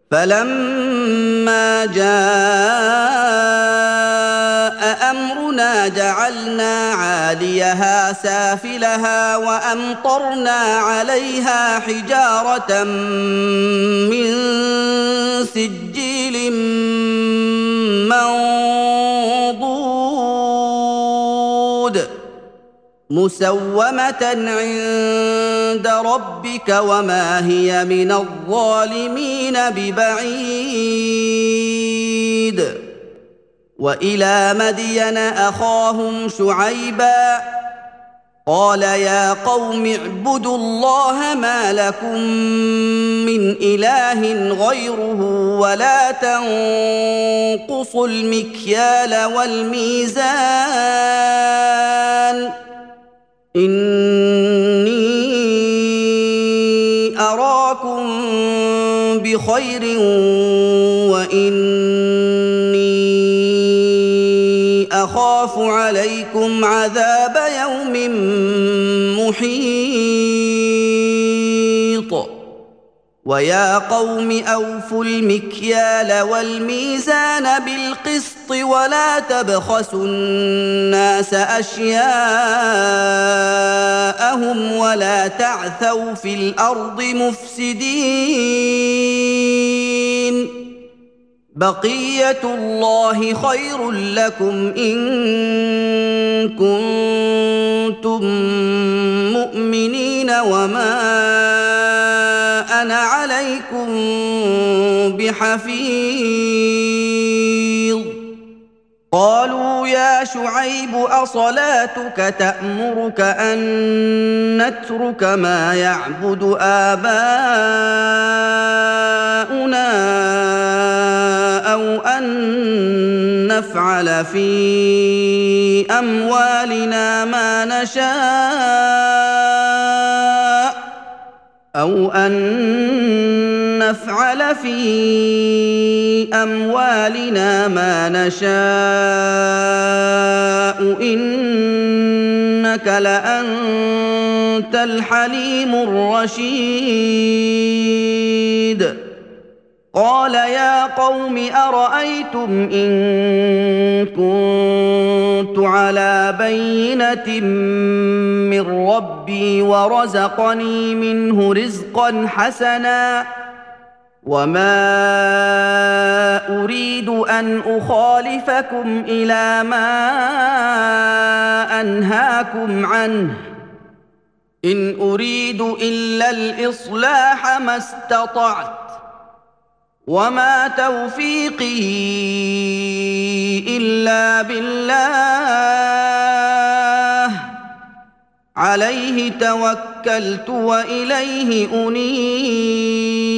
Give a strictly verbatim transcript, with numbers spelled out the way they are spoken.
فلما جاء أمرنا جعلنا عاليها سافلها وأمطرنا عليها حجارة من سجيل منضود مسومة عند ربك وما هي من الظالمين ببعيد. وإلى مدين أخاهم شعيبا قال يا قوم اعبدوا الله ما لكم من إله غيره ولا تنقصوا المكيال والميزان إني أراكم بخير وإني أخاف عليكم عذاب يوم محيط. ويا قوم أوفوا المكيال والميزان بالقسط ولا تبخسوا الناس أشياءهم ولا تعثوا في الأرض مفسدين. بقية الله خير لكم إن كنتم مؤمنين وما أنا عليكم بحفيظ. قالوا يا شعيب أصلاتك تأمرك أن نترك ما يعبد آباؤنا أو أن نفعل في أموالنا ما نشاء أو أن نفعل في أموالنا ما نشاء إنك لأنت الحليم الرشيد. قال يا قوم أرأيتم إن كنت على بينة من ربي ورزقني منه رزقا حسنا وما أريد أن أخالفكم إلى ما أنهاكم عنه إن أريد إلا الإصلاح ما استطعت وما توفيقي إلا بالله عليه توكلت وإليه أنيب. عليه توكلت وإليه أنيب.